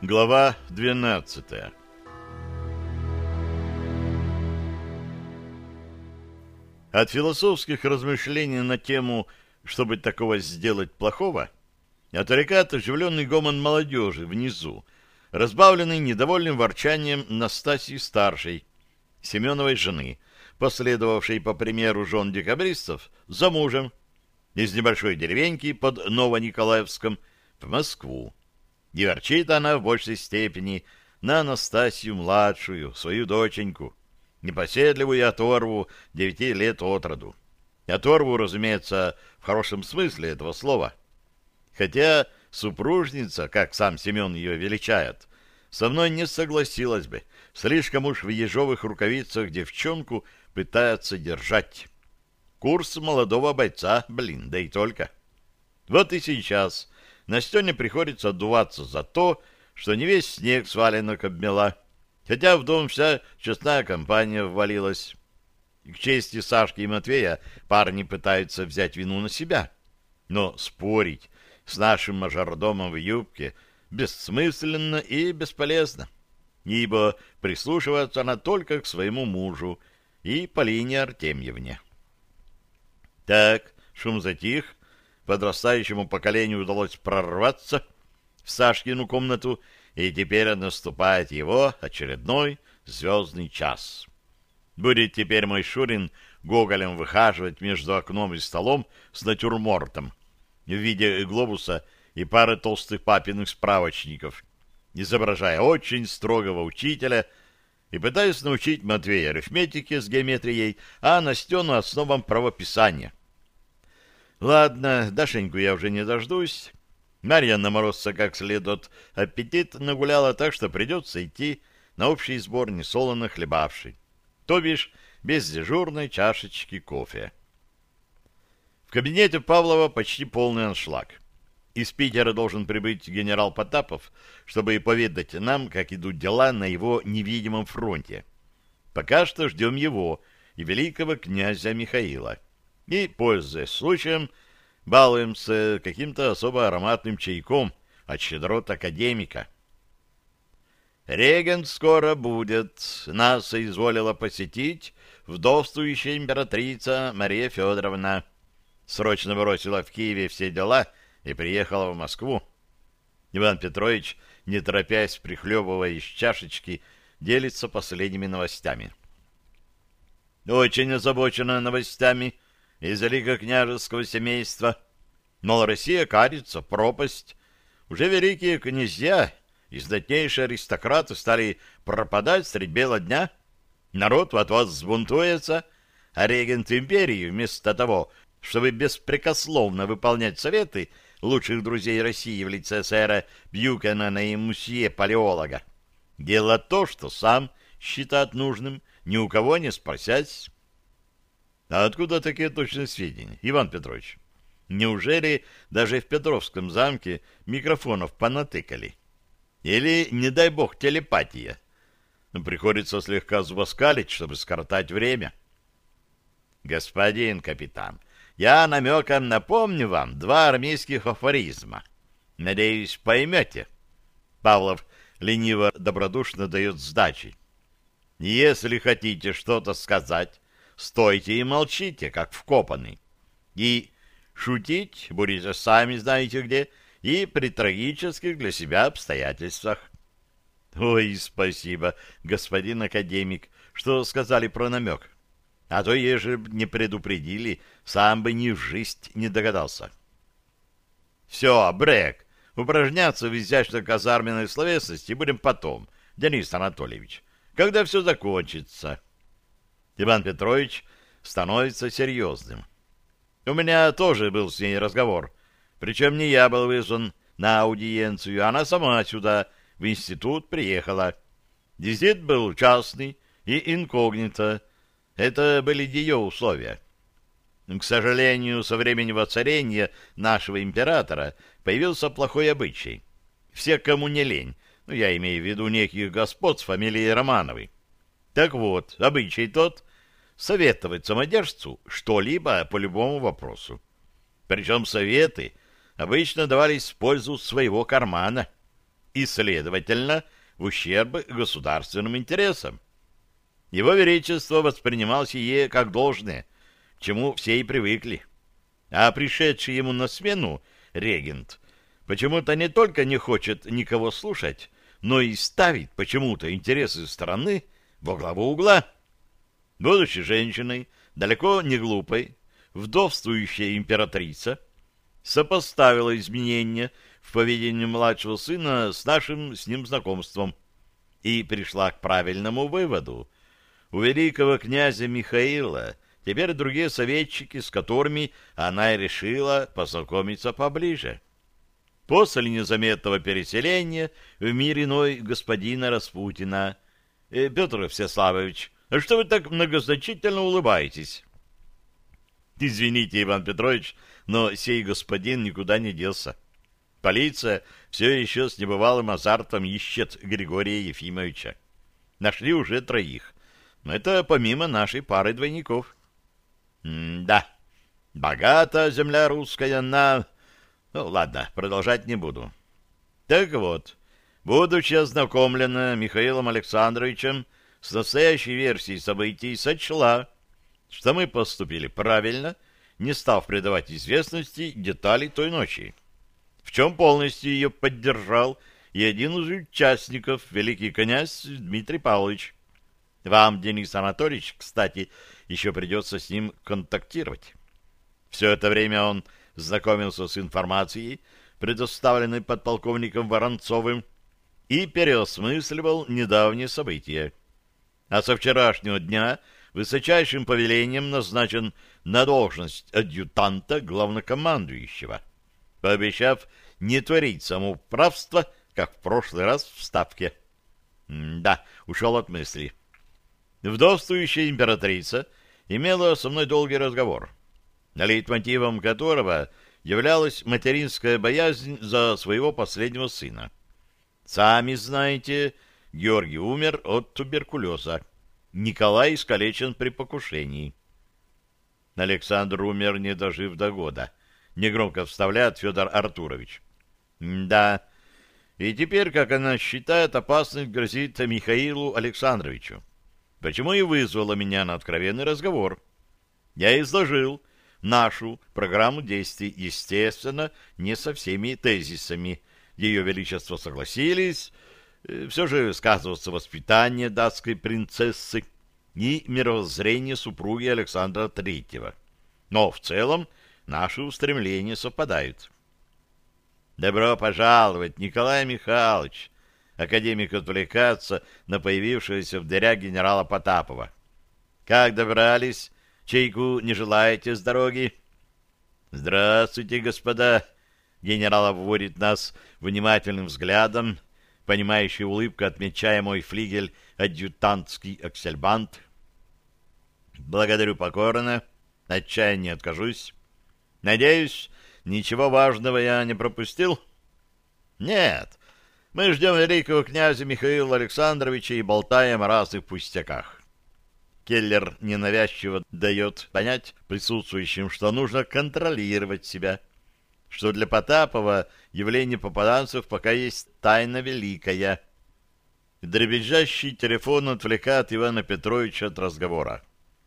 Глава 12. От философских размышлений на тему «что бы такого сделать плохого» отвлекает оживленный гомон молодежи внизу, разбавленный недовольным ворчанием Настасьи-старшей, Семеновой жены, последовавшей по примеру жен декабристов за мужем из небольшой деревеньки под Новониколаевском в Москву. И ворчит она в большей степени на Анастасию-младшую, свою доченьку, непоседливую оторву 9 лет от роду. Оторву, разумеется, в хорошем смысле этого слова. Хотя супружница, как сам Семен ее величает, со мной не согласилась бы. Слишком уж в ежовых рукавицах девчонку пытается держать. Курс молодого бойца, да и только. Вот и сейчас Настене приходится отдуваться за то, что не весь снег с валенок обмела, хотя в дом вся честная компания ввалилась. К чести Сашки и Матвея парни пытаются взять вину на себя, но спорить с нашим мажордомом в юбке бессмысленно и бесполезно, ибо прислушивается она только к своему мужу и Полине Артемьевне. Так, шум затих. Подрастающему поколению удалось прорваться в Сашкину комнату, и теперь наступает его очередной звездный час. Будет теперь мой Шурин гоголем выхаживать между окном и столом с натюрмортом в виде глобуса и пары толстых папиных справочников, изображая очень строгого учителя и пытаясь научить Матвея арифметике с геометрией, а Настену основам правописания. Ладно, Дашеньку я уже не дождусь. Марьяна Морозца как следует аппетит нагуляла, так что придется идти на общий сбор несолоно хлебавший, то бишь без дежурной чашечки кофе. В кабинете Павлова почти полный аншлаг. Из Питера должен прибыть генерал Потапов, чтобы поведать нам, как идут дела на его невидимом фронте. Пока что ждем его и великого князя Михаила. И, пользуясь случаем, балуемся каким-то особо ароматным чайком от щедрот академика. Регент скоро будет. Нас соизволила посетить вдовствующая императрица Мария Федоровна. Срочно бросила в Киеве все дела и приехала в Москву. Иван Петрович, не торопясь, прихлебывая из чашечки, делится последними новостями. Очень озабочена новостями из великокняжеского семейства. Мол, Россия катится в пропасть. Уже великие князья и знатнейшие аристократы стали пропадать средь бела дня. Народ от вас взбунтуется, а регент империи вместо того, чтобы беспрекословно выполнять советы лучших друзей России в лице сэра Бьюкенена и мусье-палеолога, делает то, что сам считает нужным, ни у кого не спросясь. А откуда такие точные сведения, Иван Петрович? Неужели даже в Петровском замке микрофонов понатыкали? Или, не дай бог, телепатия? Приходится слегка зубоскалить, чтобы скоротать время. Господин капитан, я намеком напомню вам 2 армейских афоризма. Надеюсь, поймете. Павлов лениво-добродушно дает сдачи. Если хотите что-то сказать, стойте и молчите, как вкопанный. И шутить будете сами знаете где и при трагических для себя обстоятельствах. Ой, спасибо, господин академик, что сказали про намек. А то, ежели б не предупредили, сам бы ни в жизнь не догадался. Все, Брэк, упражняться в изящной казарменной словесности будем потом, Денис Анатольевич, когда все закончится. Иван Петрович становится серьезным. У меня тоже был с ней разговор. Причем не я был вызван на аудиенцию, она сама сюда, в институт, приехала. Визит был частный и инкогнито. Это были ее условия. К сожалению, со времени воцарения нашего императора появился плохой обычай. Все, кому не лень, я имею в виду неких господ с фамилией Романовой. Так вот, обычай тот — советовать самодержцу что-либо по любому вопросу. Причем советы обычно давались в пользу своего кармана. и, следовательно, в ущерб государственным интересам. Его Величество воспринимал сие как должное, к чему все и привыкли. А пришедший ему на смену регент почему-то не только не хочет никого слушать, но и ставит почему-то интересы страны во главу угла. Будучи женщиной, далеко не глупой, вдовствующая императрица сопоставила изменения в поведении младшего сына с нашим с ним знакомством и пришла к правильному выводу. У великого князя Михаила теперь другие советчики, с которыми она и решила познакомиться поближе. После незаметного переселения в мир иной господина Распутина. Петр Всеславович, а что вы так многозначительно улыбаетесь? Извините, Иван Петрович, но сей господин никуда не делся. Полиция все еще с небывалым азартом ищет Григория Ефимовича. Нашли уже 3, но это помимо нашей пары двойников. Да, богата земля русская на... Ну, ладно, продолжать не буду. Так вот, будучи ознакомлена Михаилом Александровичем с настоящей версией событий, сочла, что мы поступили правильно, не став придавать известности деталей той ночи, в чем полностью ее поддержал и один из участников, великий князь Дмитрий Павлович. Вам, Денис Анатольевич, кстати, еще придется с ним контактировать. Все это время он знакомился с информацией, предоставленной подполковником Воронцовым, и переосмысливал недавние события. А со вчерашнего дня высочайшим повелением назначен на должность адъютанта главнокомандующего, пообещав не творить самоуправство, как в прошлый раз в Ставке. Да, ушел от мысли. Вдовствующая императрица имела со мной долгий разговор, лейтмотивом которого являлась материнская боязнь за своего последнего сына. Сами знаете, Георгий умер от туберкулеза. Николай искалечен при покушении. Александр умер, не дожив до года. Негромко вставляет Федор Артурович. Да, и теперь, как она считает, опасность грозит Михаилу Александровичу. Почему и вызвала меня на откровенный разговор. Я изложил нашу программу действий, естественно, не со всеми тезисами. Ее Величество согласились, все же сказывается воспитание датской принцессы и мировоззрение супруги Александра Третьего. Но в целом наши устремления совпадают. Добро пожаловать, Николай Михайлович! Академик отвлекается на появившегося в дырях генерала Потапова. Как добрались? Чайку не желаете с дороги? Здравствуйте, господа! Генерал обводит нас внимательным взглядом, понимающей улыбкой отмечая мой флигель адъютантский аксельбант. Благодарю покорно, отчаянно не откажусь. Надеюсь, ничего важного я не пропустил? Нет, мы ждем великого князя Михаила Александровича и болтаем о разных пустяках. Келлер ненавязчиво дает понять присутствующим, что нужно контролировать себя, что для Потапова явление попаданцев пока есть тайна великая. Дребезжащий телефон отвлекает Ивана Петровича от разговора.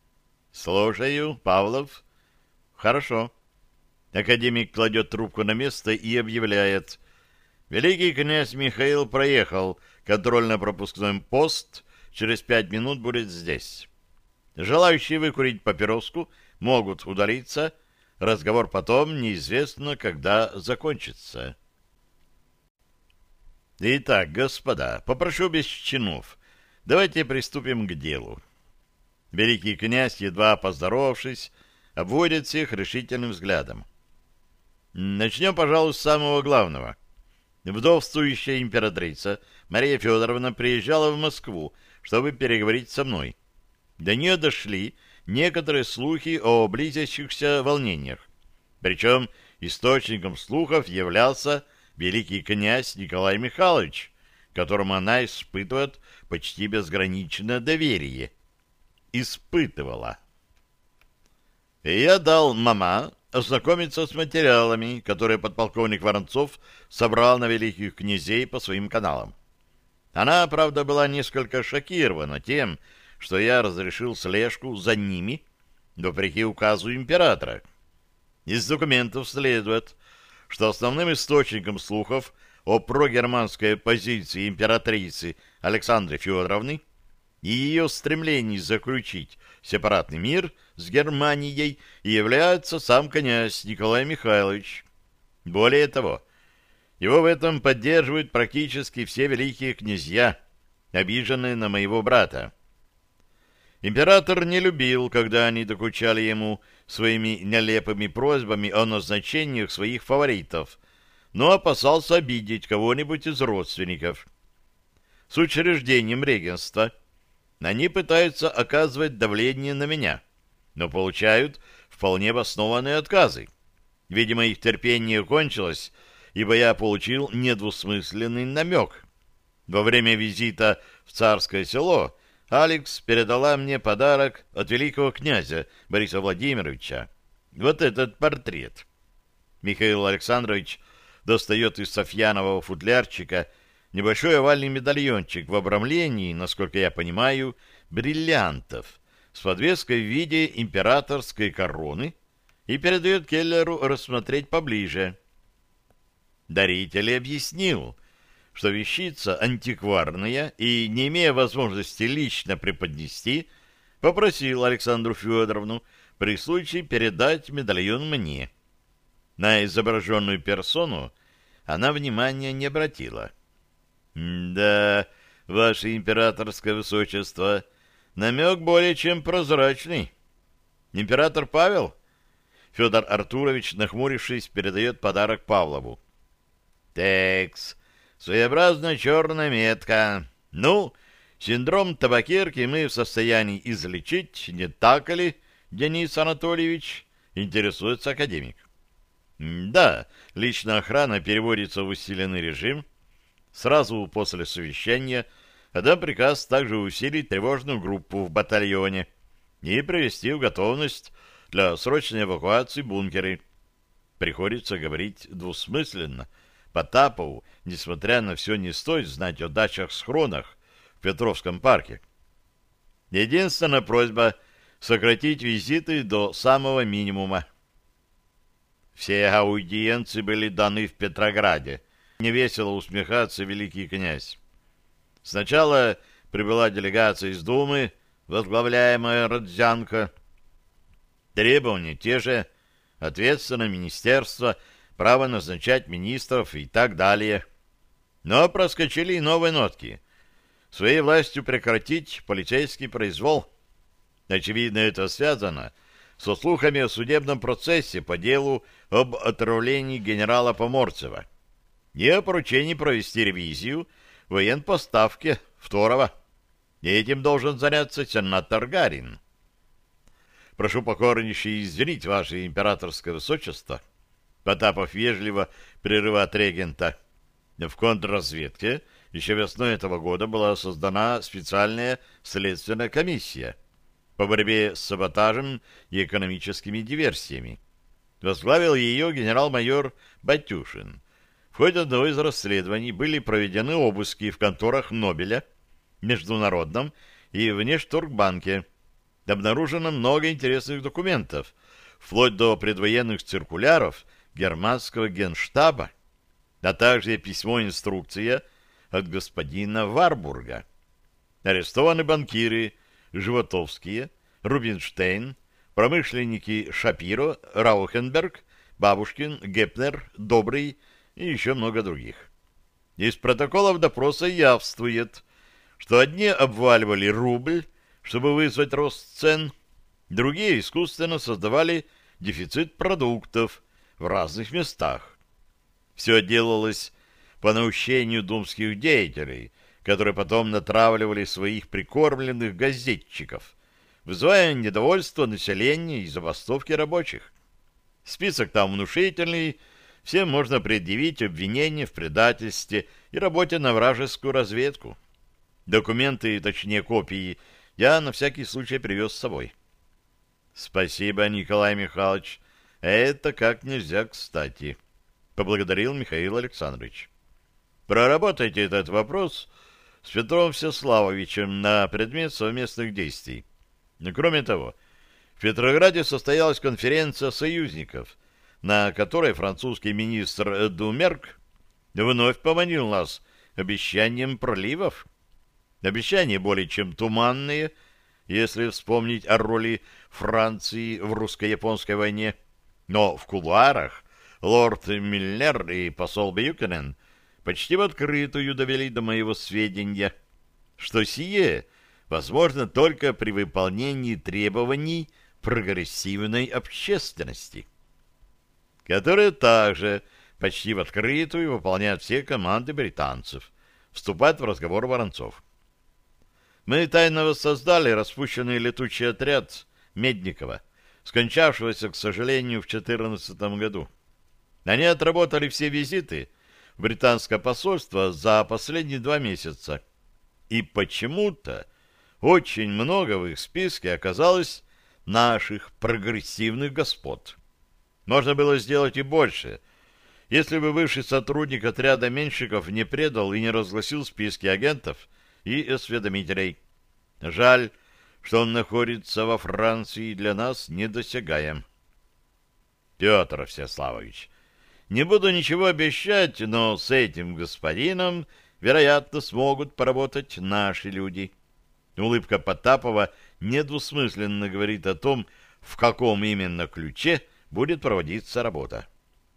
«Слушаю, Павлов». «Хорошо». Академик кладет трубку на место и объявляет: великий князь Михаил проехал контрольно-пропускной пост, через 5 минут будет здесь. Желающие выкурить папироску могут удалиться, разговор потом неизвестно, когда закончится. Итак, господа, попрошу без чинов, давайте приступим к делу. Великий князь, едва поздоровавшись, обводит всех решительным взглядом. Начнем, пожалуй, с самого главного. Вдовствующая императрица Мария Федоровна приезжала в Москву, чтобы переговорить со мной. До нее дошли некоторые слухи о близящихся волнениях. Причем источником слухов являлся великий князь Николай Михайлович, которому она испытывает почти безграничное доверие. Испытывала. И я дал мама ознакомиться с материалами, которые подполковник Воронцов собрал на великих князей по своим каналам. Она, правда, была несколько шокирована тем, что я разрешил слежку за ними, вопреки указу императора. Из документов следует, что основным источником слухов о прогерманской позиции императрицы Александры Федоровны и ее стремлении заключить сепаратный мир с Германией является сам князь Николай Михайлович. Более того, его в этом поддерживают практически все великие князья, обиженные на моего брата. Император не любил, когда они докучали ему своими нелепыми просьбами о назначениях своих фаворитов, но опасался обидеть кого-нибудь из родственников. С учреждением регенства они пытаются оказывать давление на меня, но получают вполне обоснованные отказы. Видимо, их терпение кончилось, ибо я получил недвусмысленный намек. Во время визита в Царское Село Алекс передала мне подарок от великого князя Бориса Владимировича. Вот этот портрет. Михаил Александрович достает из софьянового футлярчика небольшой овальный медальончик в обрамлении, насколько я понимаю, бриллиантов, с подвеской в виде императорской короны и передает Келлеру рассмотреть поближе. Даритель объяснил, что вещица антикварная и, не имея возможности лично преподнести, попросил Александру Федоровну при случае передать медальон мне. На изображенную персону она внимания не обратила. «Да, ваше императорское высочество, намек более чем прозрачный. Император Павел?» Федор Артурович, нахмурившись, передает подарок Павлову. «Текс, своеобразная черная метка. Ну, синдром табакерки мы в состоянии излечить, не так ли, Денис Анатольевич?» — интересуется академик. «Да, личная охрана переводится в усиленный режим. Сразу после совещания отдам приказ также усилить тревожную группу в батальоне и привести в готовность для срочной эвакуации бункеры». Приходится говорить двусмысленно. Потапову, несмотря на все, не стоит знать о дачах-схронах в Петровском парке. Единственная просьба — сократить визиты до самого минимума. Все аудиенции были даны в Петрограде. Невесело усмехаться великий князь. Сначала прибыла делегация из Думы, возглавляемая Родзянко. Требования те же: ответственное министерство, право назначать министров и так далее. Но проскочили и новые нотки. Своей властью прекратить полицейский произвол. Очевидно, это связано со слухами о судебном процессе по делу об отравлении генерала Поморцева и о поручении провести ревизию военпоставки второго. И этим должен заняться сенатор Гарин. Прошу покорнейше извинить, ваше императорское высочество. Потапов вежливо прерывает регента. В контрразведке еще весной этого года была создана специальная следственная комиссия по борьбе с саботажем и экономическими диверсиями. Возглавил ее генерал-майор Батюшин. В ходе одного из расследований были проведены обыски в конторах Нобеля, Международном и Внешторгбанке. Обнаружено много интересных документов, вплоть до предвоенных циркуляров германского генштаба, а также письмо-инструкция от господина Варбурга. Арестованы банкиры Животовские, Рубинштейн, промышленники Шапиро, Раухенберг, Бабушкин, Гепнер, Добрый и еще много других. Из протоколов допроса явствует, что одни обваливали рубль, чтобы вызвать рост цен, другие искусственно создавали дефицит продуктов в разных местах. Все делалось по наущению думских деятелей, которые потом натравливали своих прикормленных газетчиков, вызывая недовольство населения и забастовки рабочих. Список там внушительный, всем можно предъявить обвинения в предательстве и работе на вражескую разведку. Документы, точнее копии, я на всякий случай привез с собой. — Спасибо, Николай Михайлович. Это как нельзя кстати, — поблагодарил Михаил Александрович. Проработайте этот вопрос с Петром Всеславовичем на предмет совместных действий. Кроме того, в Петрограде состоялась конференция союзников, на которой французский министр Думерк вновь поманил нас обещанием проливов. Обещания более чем туманные, если вспомнить о роли Франции в русско-японской войне. Но в кулуарах лорд Миллер и посол Бьюкенен почти в открытую довели до моего сведения, что сие возможно только при выполнении требований прогрессивной общественности, которая также почти в открытую выполняет все команды британцев, вступает в разговор Воронцов. Мы тайно воссоздали распущенный летучий отряд Медникова, скончавшегося, к сожалению, в 2014 году. Они отработали все визиты в британское посольство за последние 2 месяца. И почему-то очень много в их списке оказалось наших прогрессивных господ. Можно было сделать и больше, если бы бывший сотрудник отряда Меньшиков не предал и не разгласил списки агентов и осведомителей. Жаль, что он находится во Франции и для нас недосягаем. Петр Всеславович, не буду ничего обещать, но с этим господином, вероятно, смогут поработать наши люди. Улыбка Потапова недвусмысленно говорит о том, в каком именно ключе будет проводиться работа.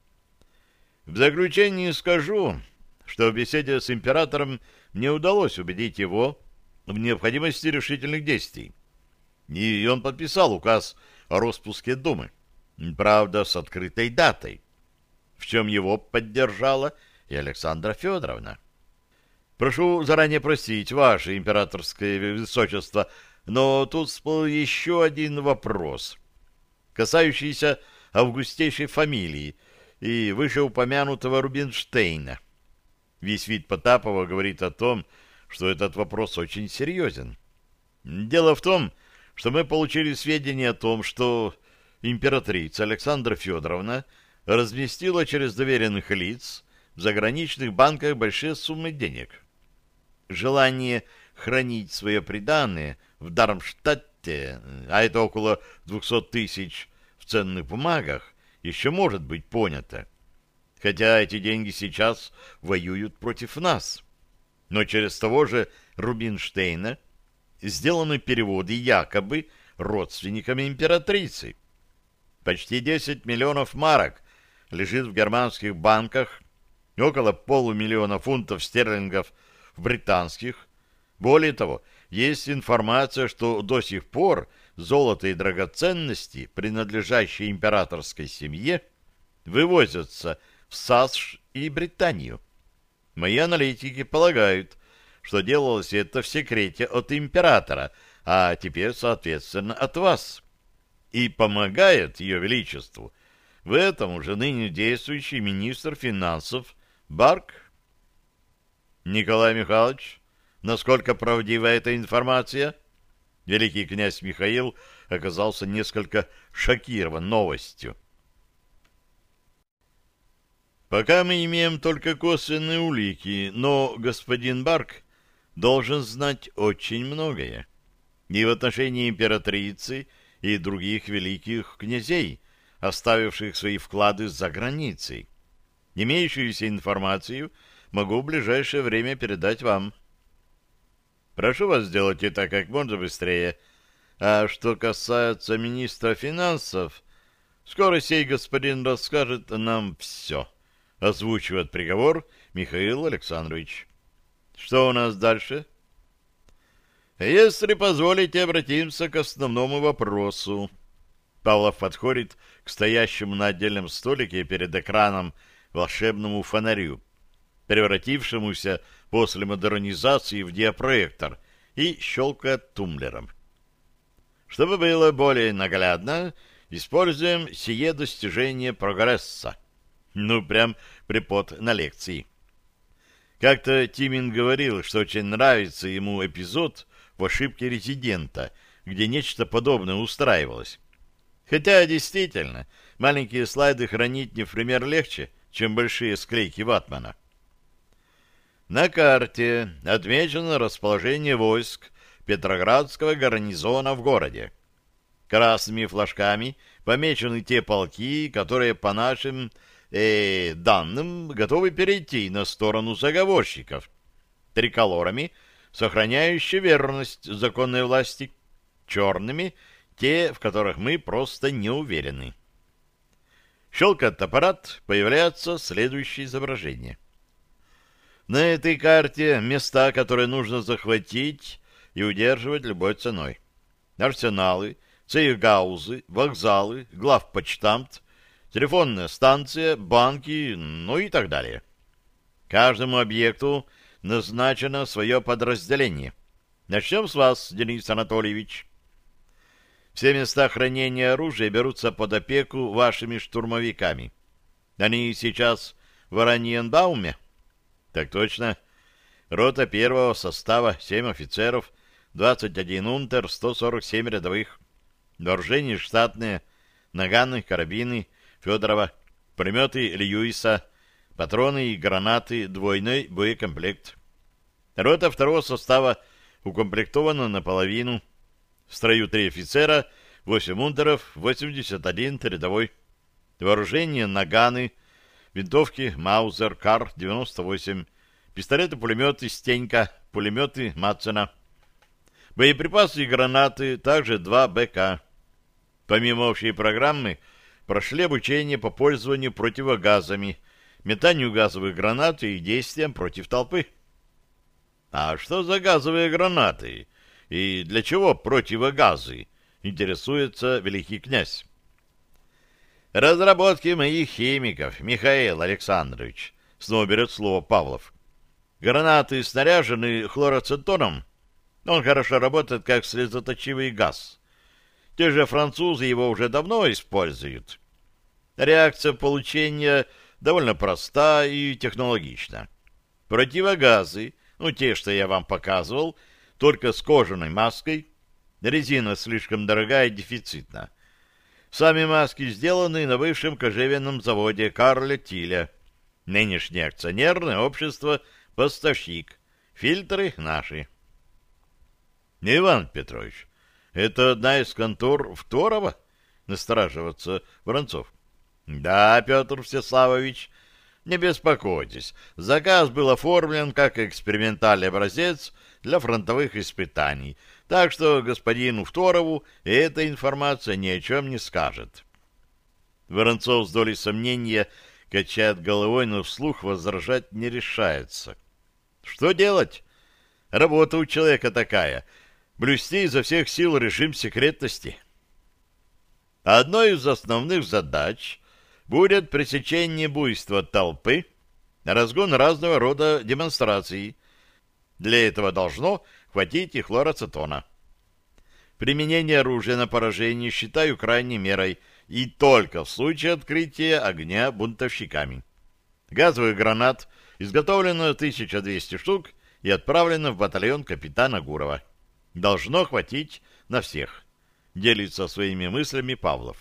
В заключение скажу, что в беседе с императором мне удалось убедить его в необходимости решительных действий. И он подписал указ о распуске Думы, правда, с открытой датой, в чем его поддержала и Александра Федоровна. Прошу заранее простить, ваше императорское высочество, но тут всплыл еще один вопрос, касающийся августейшей фамилии и вышеупомянутого Рубинштейна. Весь вид Потапова говорит о том, что этот вопрос очень серьезен. Дело в том, что мы получили сведения о том, что императрица Александра Федоровна разместила через доверенных лиц в заграничных банках большие суммы денег. Желание хранить свое приданое в Дармштадте, а это около 200 тысяч в ценных бумагах, еще может быть понято. Хотя эти деньги сейчас воюют против нас. Но через того же Рубинштейна сделаны переводы якобы родственниками императрицы. Почти 10 миллионов марок лежит в германских банках, около 500 000 фунтов стерлингов в британских. Более того, есть информация, что до сих пор золото и драгоценности, принадлежащие императорской семье, вывозятся в САСШ и Британию. Мои аналитики полагают, что делалось это в секрете от императора, а теперь, соответственно, от вас. И помогает Ее Величеству в этом уже ныне действующий министр финансов Барк. Николай Михайлович, насколько правдива эта информация? Великий князь Михаил оказался несколько шокирован новостью. Пока мы имеем только косвенные улики, но господин Барк должен знать очень многое. И в отношении императрицы и других великих князей, оставивших свои вклады за границей. Имеющуюся информацию могу в ближайшее время передать вам. Прошу вас сделать это как можно быстрее. А что касается министра финансов, скоро сей господин расскажет нам все. Озвучивает приговор Михаил Александрович. Что у нас дальше? Если позволите, обратимся к основному вопросу. Павлов подходит к стоящему на отдельном столике перед экраном волшебному фонарю, превратившемуся после модернизации в диапроектор, и щелкает тумблером. Чтобы было более наглядно, используем сие достижение прогресса. Ну, прям препод на лекции. Как-то Тимин говорил, что очень нравится ему эпизод в «Ошибке резидента», где нечто подобное устраивалось. Хотя, действительно, маленькие слайды хранить не в пример легче, чем большие склейки ватмана. На карте отмечено расположение войск Петроградского гарнизона в городе. Красными флажками помечены те полки, которые, по нашим данным, готовы перейти на сторону заговорщиков. Триколорами, сохраняющие верность законной власти. Черными — те, в которых мы просто не уверены. Щелкает аппарат, появляется следующее изображение. На этой карте места, которые нужно захватить и удерживать любой ценой. Арсеналы, цейгаузы, вокзалы, главпочтамт, телефонная станция, банки, ну и так далее. Каждому объекту назначено свое подразделение. Начнем с вас, Денис Анатольевич. Все места хранения оружия берутся под опеку вашими штурмовиками. Они сейчас в Ораниенбауме? Так точно. Рота первого состава, 7 офицеров, 21 унтер, 147 рядовых. Вооружение штатное, наганы, карабины Федорова, пулеметы Льюиса, патроны и гранаты, двойной боекомплект. Рота второго состава укомплектована наполовину. В строю 3 офицера, 8 унтеров, 81 рядовой. Вооружение наганы, винтовки Маузер, Кар-98, пистолеты-пулеметы Стенька, пулеметы Матсена. Боеприпасы и гранаты, также 2 БК. Помимо общей программы, прошли обучение по пользованию противогазами, метанию газовых гранат и действиям против толпы. А что за газовые гранаты? И для чего противогазы? Интересуется великий князь. Разработки моих химиков, Михаил Александрович. Снова берет слово Павлов. Гранаты снаряжены хлороцетоном. Он хорошо работает как слезоточивый газ. Те же французы его уже давно используют. Реакция получения довольно проста и технологична. Противогазы, те, что я вам показывал, только с кожаной маской. Резина слишком дорогая и дефицитна. Сами маски сделаны на бывшем кожевенном заводе Карля Тиля. Нынешнее акционерное общество «Поставщик». Фильтры наши. Иван Петрович, это одна из контор Второва? Настораживается Воронцов. Да, Петр Всеславович, не беспокойтесь. Заказ был оформлен как экспериментальный образец для фронтовых испытаний, так что господину Второву эта информация ни о чем не скажет. Воронцов с долей сомнения качает головой, но вслух возражать не решается. Что делать? Работа у человека такая — блюсти изо всех сил режим секретности. Одной из основных задач будет пресечение буйства толпы, разгон разного рода демонстраций. Для этого должно хватить и хлороцетона. Применение оружия на поражение считаю крайней мерой и только в случае открытия огня бунтовщиками. Газовых гранат изготовлено 1200 штук и отправлено в батальон капитана Гурова. Должно хватить на всех. Делится своими мыслями Павлов.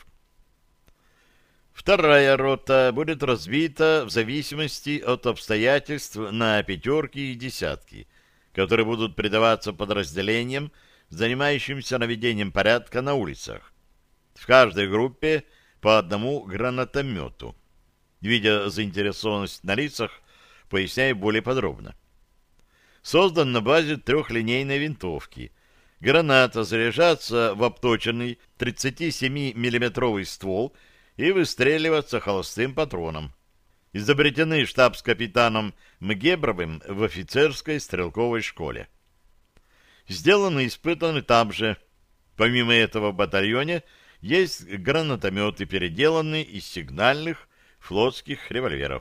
Вторая рота будет разбита в зависимости от обстоятельств на пятерки и десятки, которые будут придаваться подразделениям, занимающимся наведением порядка на улицах. В каждой группе по одному гранатомету. Видя заинтересованность на лицах, поясняю более подробно. Создан на базе трехлинейной винтовки. Граната заряжается в обточенный 37 миллиметровый ствол и выстреливаться холостым патроном. Изобретены штабс-капитаном Мгебровым в офицерской стрелковой школе. Сделаны и испытаны там же. Помимо этого в батальоне есть гранатометы, переделанные из сигнальных флотских револьверов.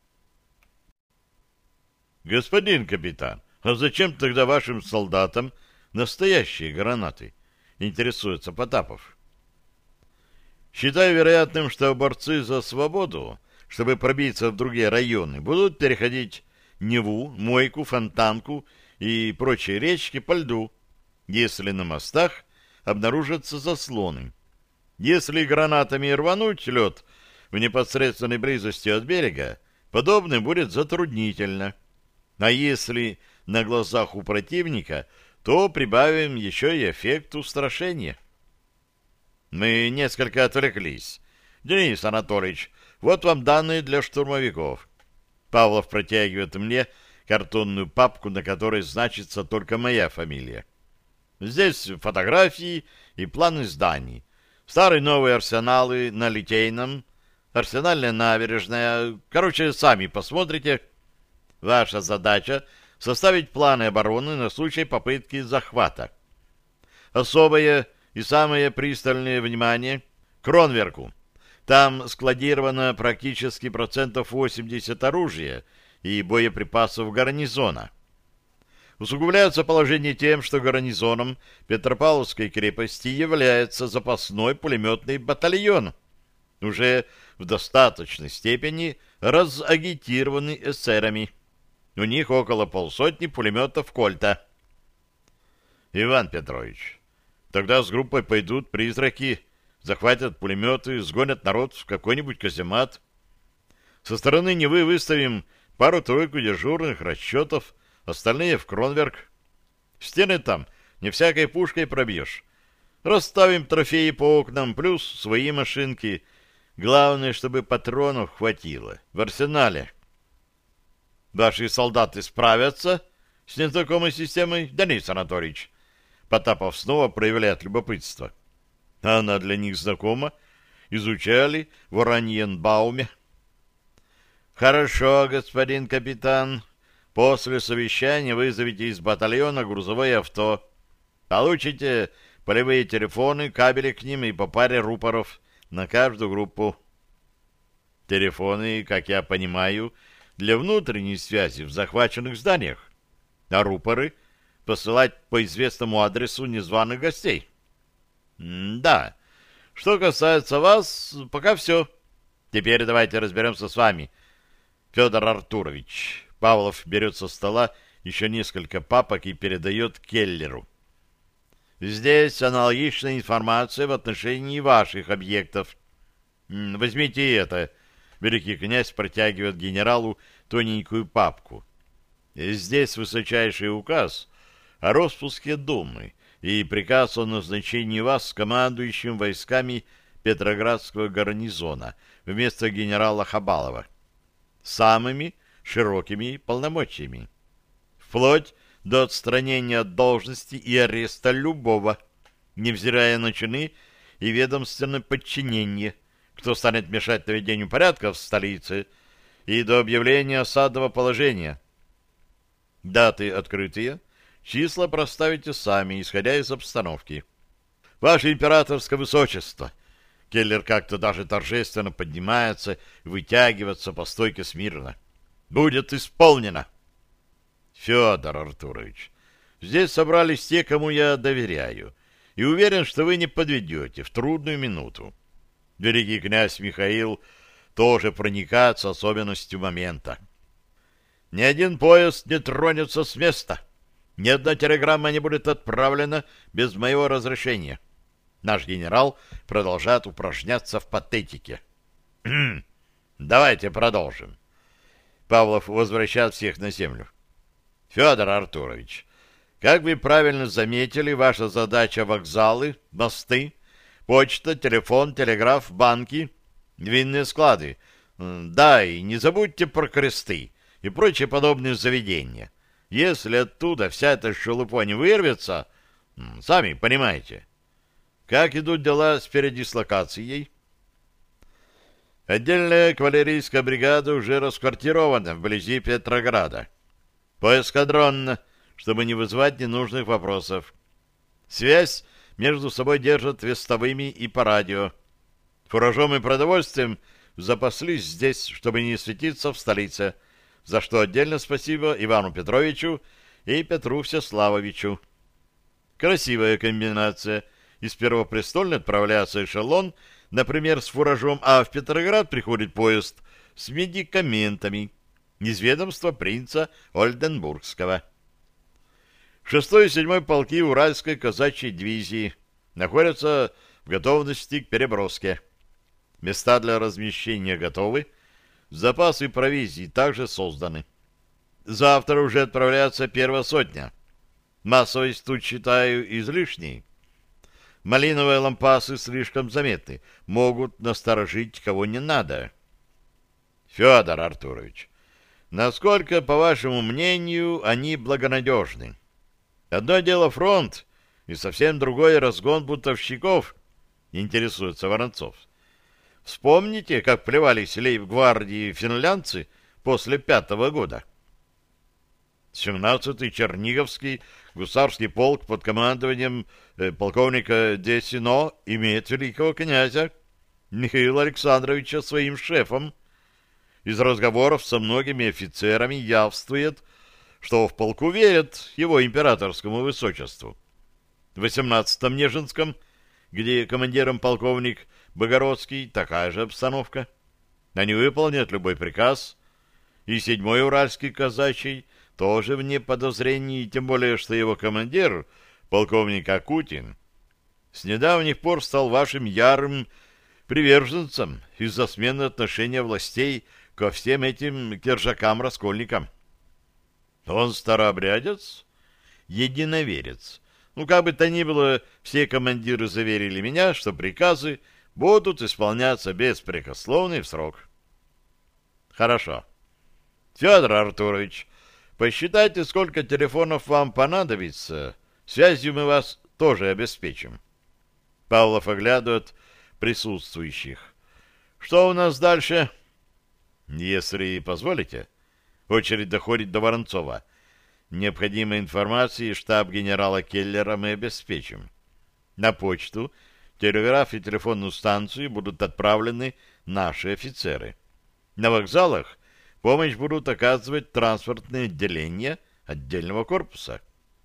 Господин капитан, а зачем тогда вашим солдатам настоящие гранаты? Интересуется Потапов. Считаю вероятным, что борцы за свободу, чтобы пробиться в другие районы, будут переходить Неву, Мойку, Фонтанку и прочие речки по льду, если на мостах обнаружатся заслоны. Если гранатами рвануть лед в непосредственной близости от берега, подобное будет затруднительно. А если на глазах у противника, то прибавим еще и эффект устрашения. Мы несколько отвлеклись. Денис Анатольевич, вот вам данные для штурмовиков. Павлов протягивает мне картонную папку, на которой значится только моя фамилия. Здесь фотографии и планы зданий. Старые новые арсеналы на Литейном, арсенальная набережная. Короче, сами посмотрите. Ваша задача — составить планы обороны на случай попытки захвата. Особое и самое пристальное внимание к Кронверку. Там складировано практически 80% оружия и боеприпасов гарнизона. Усугубляется положение тем, что гарнизоном Петропавловской крепости является запасной пулеметный батальон, уже в достаточной степени разагитированный эсерами. У них около 50 пулеметов «Кольта». Иван Петрович, тогда с группой пойдут призраки, захватят пулеметы, сгонят народ в какой-нибудь каземат. Со стороны Невы выставим пару-тройку дежурных расчетов, остальные в Кронверк. Стены там не всякой пушкой пробьешь. Расставим трофеи по окнам, плюс свои машинки. Главное, чтобы патронов хватило в арсенале. Ваши солдаты справятся с незнакомой системой, Денис Анатольевич? Потапов снова проявляет любопытство. Она для них знакома. Изучали в Ораньенбауме. Хорошо, господин капитан. После совещания вызовите из батальона грузовое авто. Получите полевые телефоны, кабели к ним и по паре рупоров на каждую группу. Телефоны, как я понимаю, для внутренней связи в захваченных зданиях, а рупоры посылать по известному адресу незваных гостей. Да. Что касается вас, пока все. Теперь давайте разберемся с вами. Федор Артурович. Павлов берет со стола еще несколько папок и передает Келлеру. Здесь аналогичная информация в отношении ваших объектов. Возьмите это. Великий князь протягивает генералу тоненькую папку. Здесь высочайший указ о распуске Думы и приказ о назначении вас командующим войсками Петроградского гарнизона вместо генерала Хабалова. Самыми широкими полномочиями. Вплоть до отстранения от должности и ареста любого, невзирая на чины и ведомственное подчинение, кто станет мешать наведению порядка в столице, и до объявления осадного положения. Даты открытия, числа проставите сами, исходя из обстановки. Ваше императорское высочество! Келлер как-то даже торжественно поднимается, вытягивается по стойке смирно. Будет исполнено. Федор Артурович, здесь собрались те, кому я доверяю, и уверен, что вы не подведете в трудную минуту. Великий князь Михаил тоже проникает с особенностью момента. Ни один поезд не тронется с места. Ни одна телеграмма не будет отправлена без моего разрешения. Наш генерал продолжает упражняться в патетике. Давайте продолжим. Павлов возвращает всех на землю. Федор Артурович, как вы правильно заметили, ваша задача — вокзалы, мосты, почта, телефон, телеграф, банки, винные склады. Да, и не забудьте про кресты и прочие подобные заведения. Если оттуда вся эта шелупа не вырвется, сами понимаете. Как идут дела с передислокацией? Отдельная кавалерийская бригада уже расквартирована вблизи Петрограда. Поэскадронно, чтобы не вызывать ненужных вопросов. Связь между собой держат вестовыми и по радио. Фуражом и продовольствием запаслись здесь, чтобы не светиться в столице, за что отдельно спасибо Ивану Петровичу и Петру Всеславовичу. Красивая комбинация. Из Первопрестольной отправляется эшелон, например, с фуражом, а в Петроград приходит поезд с медикаментами из ведомства принца Ольденбургского. 6-й и 7-й полки Уральской казачьей дивизии находятся в готовности к переброске. Места для размещения готовы, запасы провизии также созданы. Завтра уже отправляется первая сотня. Массовость тут считаю излишней. Малиновые лампасы слишком заметны, могут насторожить кого не надо. Федор Артурович, насколько, по вашему мнению, они благонадежны? Одно дело фронт, и совсем другой разгон бунтовщиков, интересуется Воронцов. Вспомните, как плевались лейб-гвардии финлянцы после 5-го года. 17-й Черниговский гусарский полк под командованием полковника Десино имеет великого князя Михаила Александровича своим шефом. Из разговоров со многими офицерами явствует, что в полку верят его императорскому высочеству. В 18-м Нежинском, где командиром полковник Богородский, такая же обстановка. Они выполнят любой приказ. И 7-й Уральский казачий тоже вне подозрений, тем более, что его командир, полковник Акутин, с недавних пор стал вашим ярым приверженцем из-за смены отношения властей ко всем этим киржакам-раскольникам. Он старообрядец? Единоверец. Ну, как бы то ни было, все командиры заверили меня, что приказы будут исполняться беспрекословно и в срок. Хорошо. Федор Артурович, посчитайте, сколько телефонов вам понадобится. Связью мы вас тоже обеспечим. Павлов оглядывает присутствующих. Что у нас дальше? Если позволите. Очередь доходит до Воронцова. Необходимой информации штаб генерала Келлера мы обеспечим. На почту, телеграф и телефонную станцию будут отправлены наши офицеры. На вокзалах помощь будут оказывать транспортные отделения отдельного корпуса.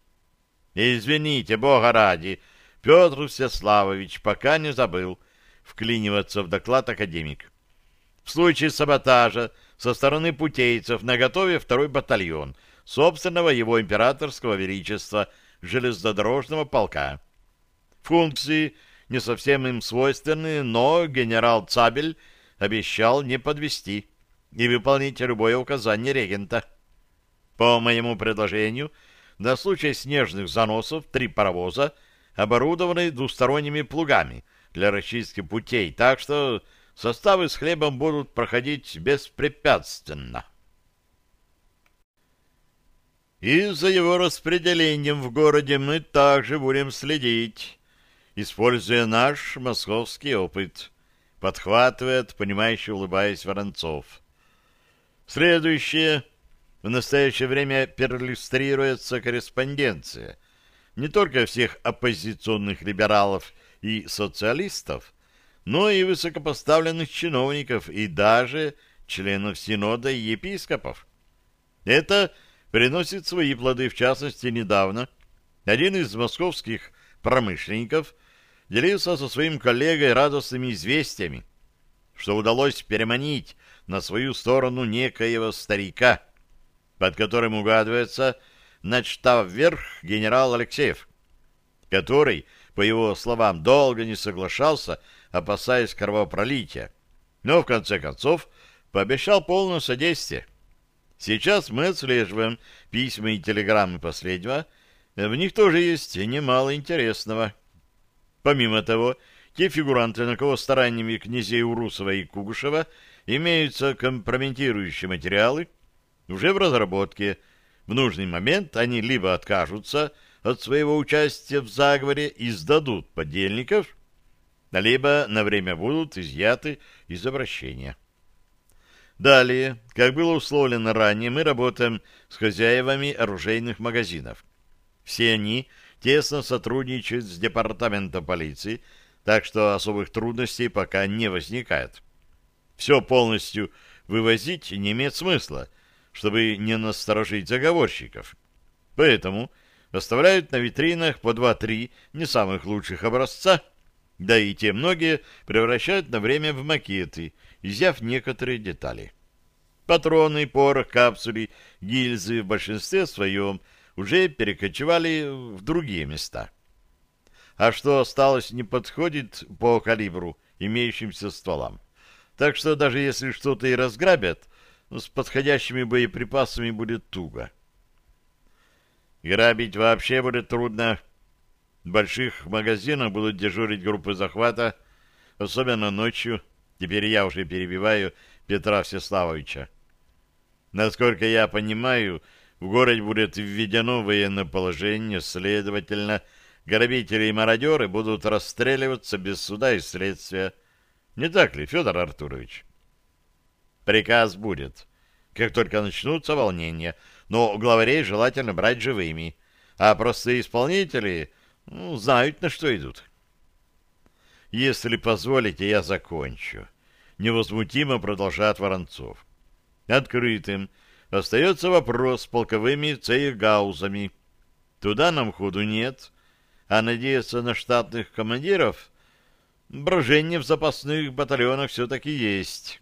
Извините, Бога ради, Петр Всеславович пока не забыл вклиниваться в доклад академик. В случае саботажа со стороны путейцев наготове 2-й батальон собственного его императорского величества железнодорожного полка. Функции не совсем им свойственны, но генерал Цабель обещал не подвести и выполнить любое указание регента. По моему предложению, на случай снежных заносов 3 паровоза оборудованы двусторонними плугами для расчистки путей, так что составы с хлебом будут проходить беспрепятственно. И за его распределением в городе мы также будем следить, используя наш московский опыт, подхватывает, понимающе улыбаясь, Воронцов. Следующее. В настоящее время перлюстрируется корреспонденция не только всех оппозиционных либералов и социалистов, но и высокопоставленных чиновников и даже членов Синода и епископов. Это приносит свои плоды. В частности, недавно один из московских промышленников делился со своим коллегой радостными известиями, что удалось переманить на свою сторону некоего старика, под которым угадывается начштаб-верх генерал Алексеев, который, по его словам, долго не соглашался, опасаясь кровопролития, но в конце концов пообещал полное содействие. Сейчас мы отслеживаем письма и телеграммы последнего. В них тоже есть немало интересного. Помимо того, те фигуранты, на кого стараниями князей Урусова и Кугушева имеются компрометирующие материалы, уже в разработке. В нужный момент они либо откажутся от своего участия в заговоре и сдадут подельников, либо на время будут изъяты из обращения. Далее, как было условлено ранее, мы работаем с хозяевами оружейных магазинов. Все они тесно сотрудничают с департаментом полиции, так что особых трудностей пока не возникает. Все полностью вывозить не имеет смысла, чтобы не насторожить заговорщиков. Поэтому оставляют на витринах по 2-3 не самых лучших образца, да и те многие превращают на время в макеты, изъяв некоторые детали. Патроны, порох, капсули, гильзы в большинстве своем уже перекочевали в другие места. а что осталось, не подходит по калибру имеющимся стволам. Так что даже если что-то и разграбят, с подходящими боеприпасами будет туго. Грабить вообще будет трудно. В больших магазинах будут дежурить группы захвата, особенно ночью. Теперь я уже перебиваю Петра Всеславовича. Насколько я понимаю, в городе будет введено военное положение, следовательно, грабители и мародеры будут расстреливаться без суда и следствия. Не так ли, Федор Артурович? Приказ будет, как только начнутся волнения, но главарей желательно брать живыми, а простые исполнители знают, на что идут. Если позволите, я закончу. Невозмутимо продолжает Воронцов. Открытым остается вопрос с полковыми цейгаузами. Туда нам ходу нет, а надеяться на штатных командиров брожение в запасных батальонах все-таки есть.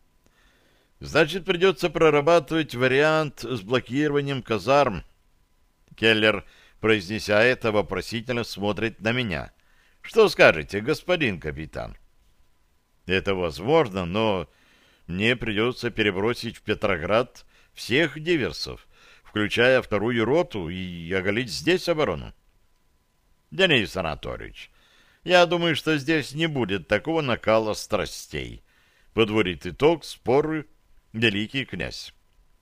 Значит, придется прорабатывать вариант с блокированием казарм. Келлер, произнеся это, вопросительно смотрит на меня. Что скажете, господин капитан? Это возможно, но мне придется перебросить в Петроград всех диверсов, включая вторую роту, и оголить здесь оборону. Денис Анатольевич, я думаю, что здесь не будет такого накала страстей. Подводит итог споры великий князь.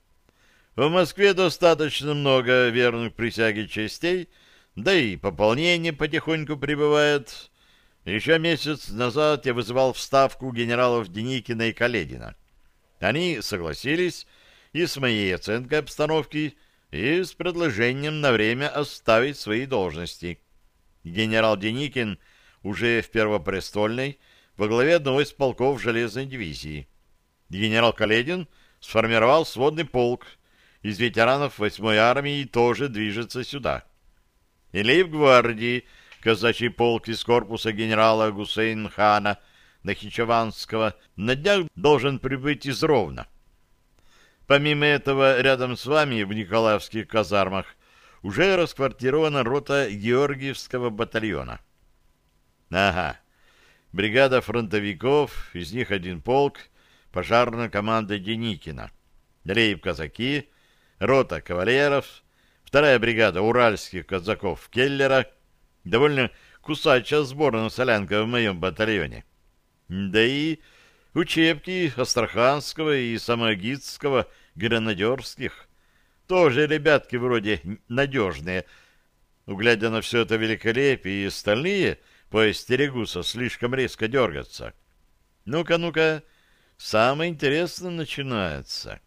В Москве достаточно много верных присяге частей, да и пополнение потихоньку прибывает. Еще месяц назад я вызывал в Ставку генералов Деникина и Каледина. Они согласились и с моей оценкой обстановки, и с предложением на время оставить свои должности. Генерал Деникин уже в Первопрестольной во главе одного из полков железной дивизии. Генерал Каледин сформировал сводный полк, из ветеранов 8-й армии тоже движется сюда. И лейб-гвардии казачий полк из корпуса генерала Гусейн-хана Нахичеванского на днях должен прибыть из Ровно. Помимо этого, рядом с вами в Николаевских казармах уже расквартирована рота Георгиевского батальона. Ага, бригада фронтовиков, из них один полк, пожарная команда Деникина, лейб-казаки, рота кавалеров, вторая бригада уральских казаков Келлера, довольно кусачая сборная солянка в моем батальоне. Да и учебки Астраханского и Самогитского гренадерских. Тоже ребятки вроде надежные. Глядя на все это великолепие, и остальные поостерегутся слишком резко дергаться. Ну-ка, ну-ка, самое интересное начинается.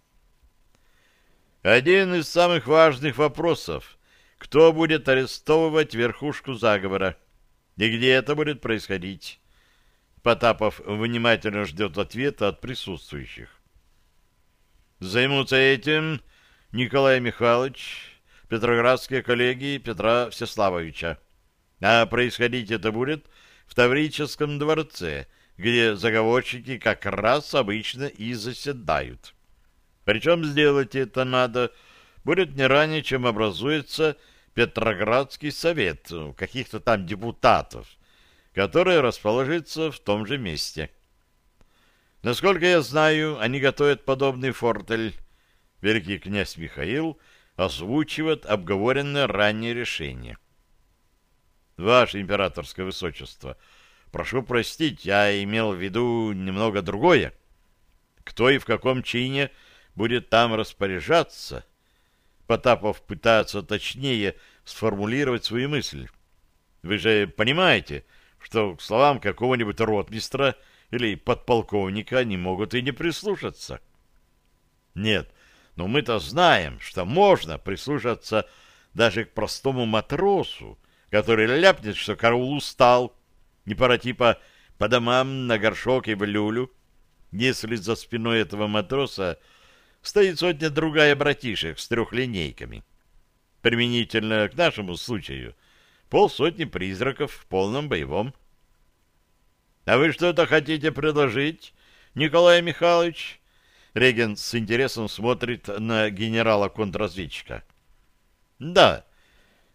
Один из самых важных вопросов. Кто будет арестовывать верхушку заговора? И где это будет происходить? Потапов внимательно ждет ответа от присутствующих. Займутся этим Николай Михайлович, петроградские коллеги Петра Всеславовича. А происходить это будет в Таврическом дворце, где заговорщики как раз обычно и заседают. Причем сделать это надо будет не ранее, чем образуется Петроградский совет каких-то там депутатов, который расположится в том же месте. Насколько я знаю, они готовят подобный фортель. Великий князь Михаил озвучивает обговоренное ранее решение. Ваше императорское высочество, прошу простить, я имел в виду немного другое. Кто и в каком чине будет там распоряжаться? Потапов пытается точнее сформулировать свою мысль. Вы же понимаете, что к словам какого-нибудь ротмистра или подполковника они могут и не прислушаться. Нет, но мы-то знаем, что можно прислушаться даже к простому матросу, который ляпнет, что караул устал, не пора типа по домам на горшок и в люлю, если за спиной этого матроса стоит сотня-другая братишек с трехлинейками. Применительно к нашему случаю полсотни призраков в полном боевом. — А вы что-то хотите предложить, Николай Михайлович? Регент с интересом смотрит на генерала-контрразведчика. — Да,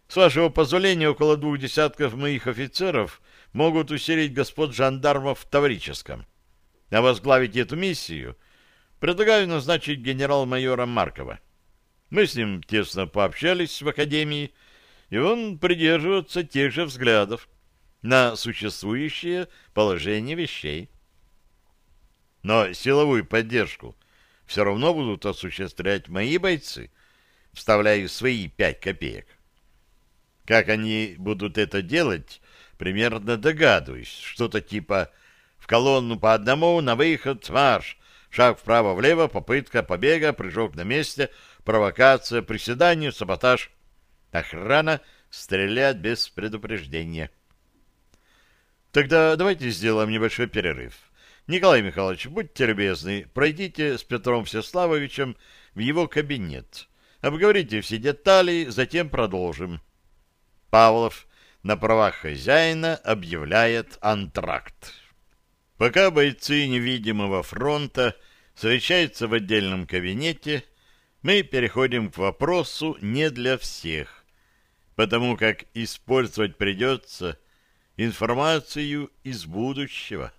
С вашего позволения, около 2 десятков моих офицеров могут усилить господ жандармов в Таврическом. А возглавить эту миссию предлагаю назначить генерал-майора Маркова. Мы с ним тесно пообщались в академии, и он придерживается тех же взглядов на существующее положение вещей. Но силовую поддержку все равно будут осуществлять мои бойцы, вставляя свои 5 копеек. Как они будут это делать, примерно догадываюсь. Что-то типа «в колонну по одному, на выход, марш», шаг вправо-влево, попытка побега, прыжок на месте, провокация, приседание, саботаж, охрана, стрелять без предупреждения. Тогда давайте сделаем небольшой перерыв. Николай Михайлович, будьте любезны, пройдите с Петром Всеславовичем в его кабинет. Обговорите все детали, затем продолжим. Павлов на правах хозяина объявляет антракт. Пока бойцы невидимого фронта совещаются в отдельном кабинете, мы переходим к вопросу не для всех, потому как использовать придется информацию из будущего.